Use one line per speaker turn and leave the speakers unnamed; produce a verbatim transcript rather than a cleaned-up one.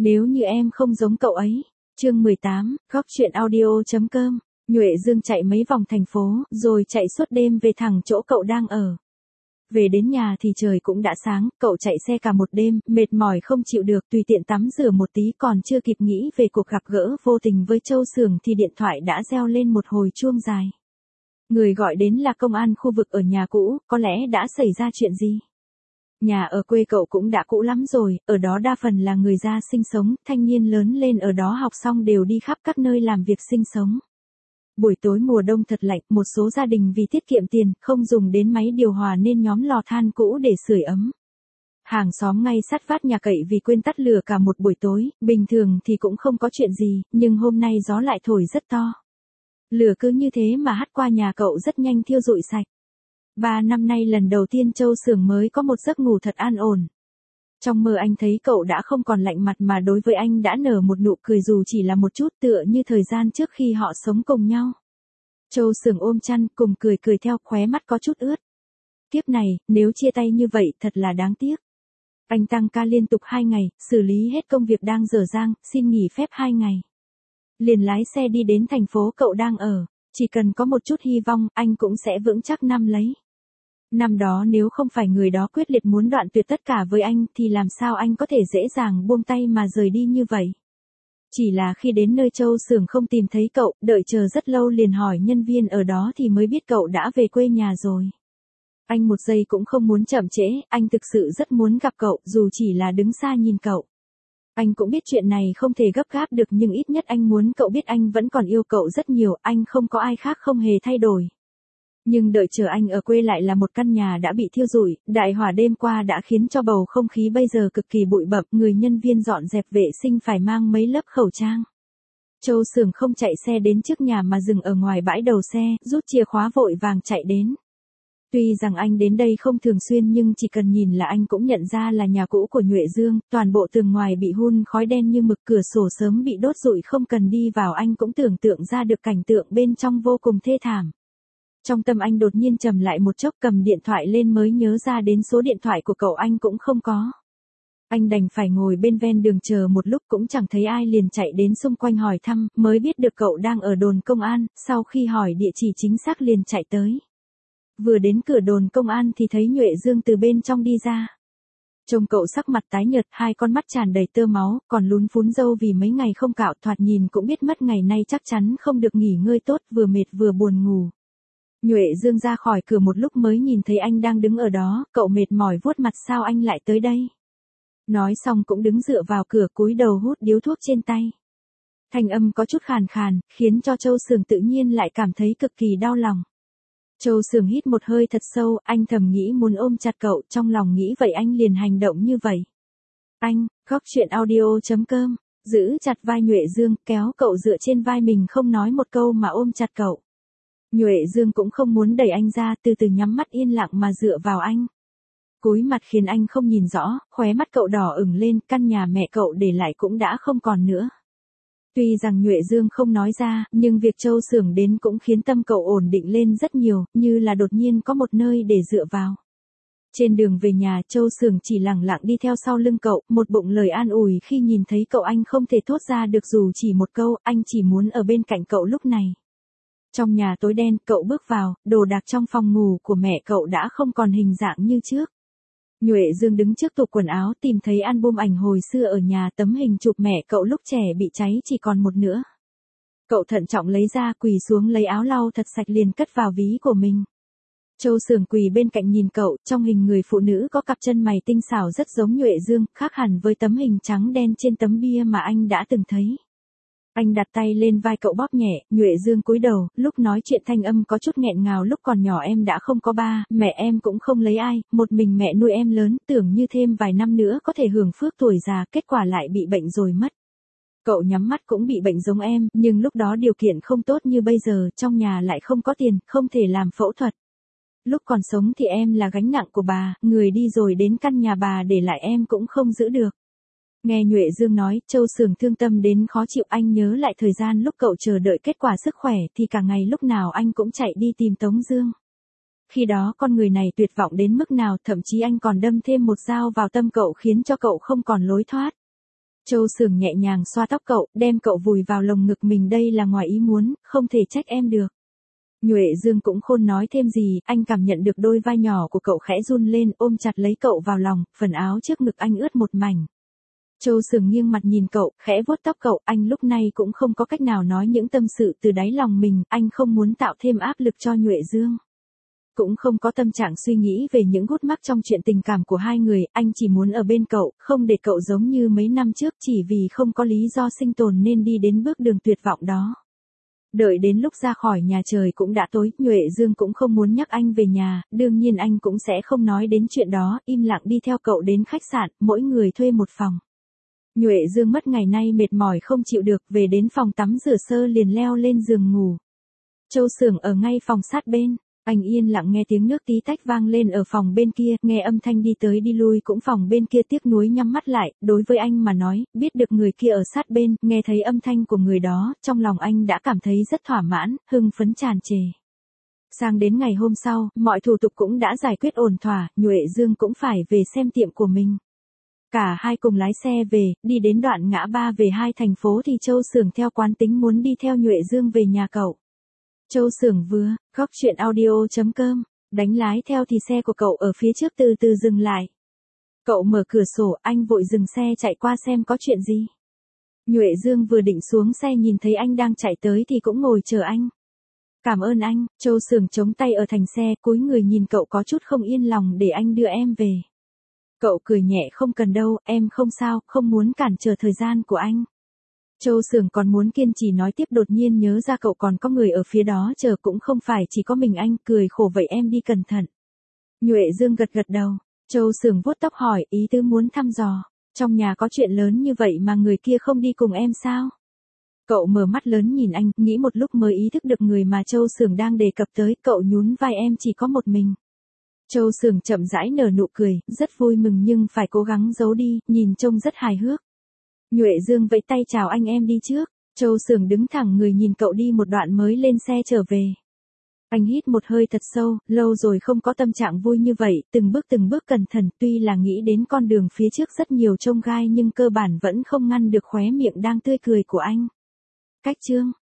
Nếu như em không giống cậu ấy. Chương mười tám, góc chuyện audio.com. Nhuệ Dương chạy mấy vòng thành phố, rồi chạy suốt đêm về thẳng chỗ cậu đang ở. Về đến nhà thì trời cũng đã sáng, cậu chạy xe cả một đêm, mệt mỏi không chịu được, tùy tiện tắm rửa một tí, còn chưa kịp nghĩ về cuộc gặp gỡ vô tình với Châu Sưởng thì điện thoại đã reo lên một hồi chuông dài. Người gọi đến là công an khu vực ở nhà cũ, có lẽ đã xảy ra chuyện gì? Nhà ở quê cậu cũng đã cũ lắm rồi, ở đó đa phần là người ra sinh sống, thanh niên lớn lên ở đó học xong đều đi khắp các nơi làm việc sinh sống. Buổi tối mùa đông thật lạnh, một số gia đình vì tiết kiệm tiền, không dùng đến máy điều hòa nên nhóm lò than cũ để sưởi ấm. Hàng xóm ngay sát vách nhà cậy vì quên tắt lửa cả một buổi tối, bình thường thì cũng không có chuyện gì, nhưng hôm nay gió lại thổi rất to. Lửa cứ như thế mà hắt qua nhà cậu rất nhanh thiêu rụi sạch. Ba năm nay lần đầu tiên Châu Sưởng mới có một giấc ngủ thật an ổn. Trong mơ anh thấy cậu đã không còn lạnh mặt mà đối với anh đã nở một nụ cười dù chỉ là một chút, tựa như thời gian trước khi họ sống cùng nhau. Châu Sưởng ôm chăn cùng cười cười theo, khóe mắt có chút ướt. Kiếp này, nếu chia tay như vậy thật là đáng tiếc. Anh tăng ca liên tục hai ngày, xử lý hết công việc đang dở dang, xin nghỉ phép hai ngày. Liền lái xe đi đến thành phố cậu đang ở, chỉ cần có một chút hy vọng, anh cũng sẽ vững chắc nắm lấy. Năm đó nếu không phải người đó quyết liệt muốn đoạn tuyệt tất cả với anh thì làm sao anh có thể dễ dàng buông tay mà rời đi như vậy. Chỉ là khi đến nơi Châu Sưởng không tìm thấy cậu, đợi chờ rất lâu liền hỏi nhân viên ở đó thì mới biết cậu đã về quê nhà rồi. Anh một giây cũng không muốn chậm trễ, anh thực sự rất muốn gặp cậu, dù chỉ là đứng xa nhìn cậu. Anh cũng biết chuyện này không thể gấp gáp được nhưng ít nhất anh muốn cậu biết anh vẫn còn yêu cậu rất nhiều, anh không có ai khác không hề thay đổi. Nhưng đợi chờ anh ở quê lại là một căn nhà đã bị thiêu rụi, đại hỏa đêm qua đã khiến cho bầu không khí bây giờ cực kỳ bụi bặm, người nhân viên dọn dẹp vệ sinh phải mang mấy lớp khẩu trang. Châu Sưởng không chạy xe đến trước nhà mà dừng ở ngoài bãi đầu xe, rút chìa khóa vội vàng chạy đến. Tuy rằng anh đến đây không thường xuyên nhưng chỉ cần nhìn là anh cũng nhận ra là nhà cũ của Nhuệ Dương, toàn bộ tường ngoài bị hun khói đen như mực, cửa sổ sớm bị đốt rụi, không cần đi vào anh cũng tưởng tượng ra được cảnh tượng bên trong vô cùng thê thảm. Trong tâm anh đột nhiên trầm lại một chốc, cầm điện thoại lên mới nhớ ra đến số điện thoại của cậu anh cũng không có. Anh đành phải ngồi bên ven đường chờ một lúc cũng chẳng thấy ai liền chạy đến xung quanh hỏi thăm, mới biết được cậu đang ở đồn công an, sau khi hỏi địa chỉ chính xác liền chạy tới. Vừa đến cửa đồn công an thì thấy Nhuệ Dương từ bên trong đi ra. Trông cậu sắc mặt tái nhợt, hai con mắt tràn đầy tơ máu, còn lún phún râu vì mấy ngày không cạo, thoạt nhìn cũng biết mất ngày nay chắc chắn không được nghỉ ngơi tốt, vừa mệt vừa buồn ngủ. Nhuệ Dương ra khỏi cửa một lúc mới nhìn thấy anh đang đứng ở đó, cậu mệt mỏi vuốt mặt, sao anh lại tới đây? Nói xong cũng đứng dựa vào cửa cúi đầu hút điếu thuốc trên tay. Thanh âm có chút khàn khàn, khiến cho Châu Sưởng tự nhiên lại cảm thấy cực kỳ đau lòng. Châu Sưởng hít một hơi thật sâu, anh thầm nghĩ muốn ôm chặt cậu, trong lòng nghĩ vậy anh liền hành động như vậy. Anh, góc chuyện audio.com, giữ chặt vai Nhuệ Dương, kéo cậu dựa trên vai mình không nói một câu mà ôm chặt cậu. Nhuệ Dương cũng không muốn đẩy anh ra, từ từ nhắm mắt yên lặng mà dựa vào anh. Cúi mặt khiến anh không nhìn rõ, khóe mắt cậu đỏ ửng lên, căn nhà mẹ cậu để lại cũng đã không còn nữa. Tuy rằng Nhuệ Dương không nói ra, nhưng việc Châu Sưởng đến cũng khiến tâm cậu ổn định lên rất nhiều, như là đột nhiên có một nơi để dựa vào. Trên đường về nhà, Châu Sưởng chỉ lẳng lặng đi theo sau lưng cậu, một bụng lời an ủi khi nhìn thấy cậu anh không thể thốt ra được dù chỉ một câu, anh chỉ muốn ở bên cạnh cậu lúc này. Trong nhà tối đen, cậu bước vào, đồ đạc trong phòng ngủ của mẹ cậu đã không còn hình dạng như trước. Nhuệ Dương đứng trước tủ quần áo tìm thấy album ảnh hồi xưa ở nhà, tấm hình chụp mẹ cậu lúc trẻ bị cháy chỉ còn một nữa. Cậu thận trọng lấy ra, quỳ xuống lấy áo lau thật sạch liền cất vào ví của mình. Châu Sưởng quỳ bên cạnh nhìn cậu, trong hình người phụ nữ có cặp chân mày tinh xảo rất giống Nhuệ Dương, khác hẳn với tấm hình trắng đen trên tấm bia mà anh đã từng thấy. Anh đặt tay lên vai cậu bóp nhẹ, Nhuệ Dương cúi đầu, lúc nói chuyện thanh âm có chút nghẹn ngào, lúc còn nhỏ em đã không có ba, mẹ em cũng không lấy ai, một mình mẹ nuôi em lớn, tưởng như thêm vài năm nữa có thể hưởng phước tuổi già, kết quả lại bị bệnh rồi mất. Cậu nhắm mắt cũng bị bệnh giống em, nhưng lúc đó điều kiện không tốt như bây giờ, trong nhà lại không có tiền, không thể làm phẫu thuật. Lúc còn sống thì em là gánh nặng của bà, người đi rồi đến căn nhà bà để lại em cũng không giữ được. Nghe Nhuệ Dương nói, Châu Sưởng thương tâm đến khó chịu, anh nhớ lại thời gian lúc cậu chờ đợi kết quả sức khỏe thì cả ngày lúc nào anh cũng chạy đi tìm Tống Dương. Khi đó con người này tuyệt vọng đến mức nào, thậm chí anh còn đâm thêm một dao vào tâm cậu khiến cho cậu không còn lối thoát. Châu Sưởng nhẹ nhàng xoa tóc cậu, đem cậu vùi vào lồng ngực mình, đây là ngoài ý muốn, không thể trách em được. Nhuệ Dương cũng khôn nói thêm gì, anh cảm nhận được đôi vai nhỏ của cậu khẽ run lên, ôm chặt lấy cậu vào lòng, phần áo trước ngực anh ướt một mảnh. Châu Sưởng nghiêng mặt nhìn cậu, khẽ vuốt tóc cậu, anh lúc này cũng không có cách nào nói những tâm sự từ đáy lòng mình, anh không muốn tạo thêm áp lực cho Nhuệ Dương. Cũng không có tâm trạng suy nghĩ về những gút mắc trong chuyện tình cảm của hai người, anh chỉ muốn ở bên cậu, không để cậu giống như mấy năm trước chỉ vì không có lý do sinh tồn nên đi đến bước đường tuyệt vọng đó. Đợi đến lúc ra khỏi nhà trời cũng đã tối, Nhuệ Dương cũng không muốn nhắc anh về nhà, đương nhiên anh cũng sẽ không nói đến chuyện đó, im lặng đi theo cậu đến khách sạn, mỗi người thuê một phòng. Nhuệ Dương mất ngày nay mệt mỏi không chịu được, về đến phòng tắm rửa sơ liền leo lên giường ngủ. Châu Sưởng ở ngay phòng sát bên, anh yên lặng nghe tiếng nước tí tách vang lên ở phòng bên kia, nghe âm thanh đi tới đi lui cũng phòng bên kia, tiếc nuối nhắm mắt lại, đối với anh mà nói, biết được người kia ở sát bên, nghe thấy âm thanh của người đó, trong lòng anh đã cảm thấy rất thỏa mãn, hưng phấn tràn trề. Sang đến ngày hôm sau, mọi thủ tục cũng đã giải quyết ổn thỏa, Nhuệ Dương cũng phải về xem tiệm của mình. Cả hai cùng lái xe về, đi đến đoạn ngã ba về hai thành phố thì Châu Sưởng theo quán tính muốn đi theo Nhuệ Dương về nhà cậu. Châu Sưởng vừa, góc chuyện audio chấm com, đánh lái theo thì xe của cậu ở phía trước từ từ dừng lại. Cậu mở cửa sổ, anh vội dừng xe chạy qua xem có chuyện gì. Nhuệ Dương vừa định xuống xe nhìn thấy anh đang chạy tới thì cũng ngồi chờ anh. Cảm ơn anh, Châu Sưởng chống tay ở thành xe, cúi người nhìn cậu có chút không yên lòng, để anh đưa em về. Cậu cười nhẹ, không cần đâu, em không sao, không muốn cản trở thời gian của anh. Châu Sưởng còn muốn kiên trì nói tiếp, đột nhiên nhớ ra cậu còn có người ở phía đó chờ, cũng không phải chỉ có mình anh, cười khổ, vậy em đi cẩn thận. Nhuệ Dương gật gật đầu. Châu Sưởng vuốt tóc hỏi, ý tứ muốn thăm dò, trong nhà có chuyện lớn như vậy mà người kia không đi cùng em sao? Cậu mở mắt lớn nhìn anh, nghĩ một lúc mới ý thức được người mà Châu Sưởng đang đề cập tới, cậu nhún vai, em chỉ có một mình. Châu Sưởng chậm rãi nở nụ cười, rất vui mừng nhưng phải cố gắng giấu đi, nhìn trông rất hài hước. Nhuệ Dương vẫy tay chào anh, em đi trước. Châu Sưởng đứng thẳng người nhìn cậu đi một đoạn mới lên xe trở về. Anh hít một hơi thật sâu, lâu rồi không có tâm trạng vui như vậy, từng bước từng bước cẩn thận, tuy là nghĩ đến con đường phía trước rất nhiều chông gai nhưng cơ bản vẫn không ngăn được khóe miệng đang tươi cười của anh. Cách chương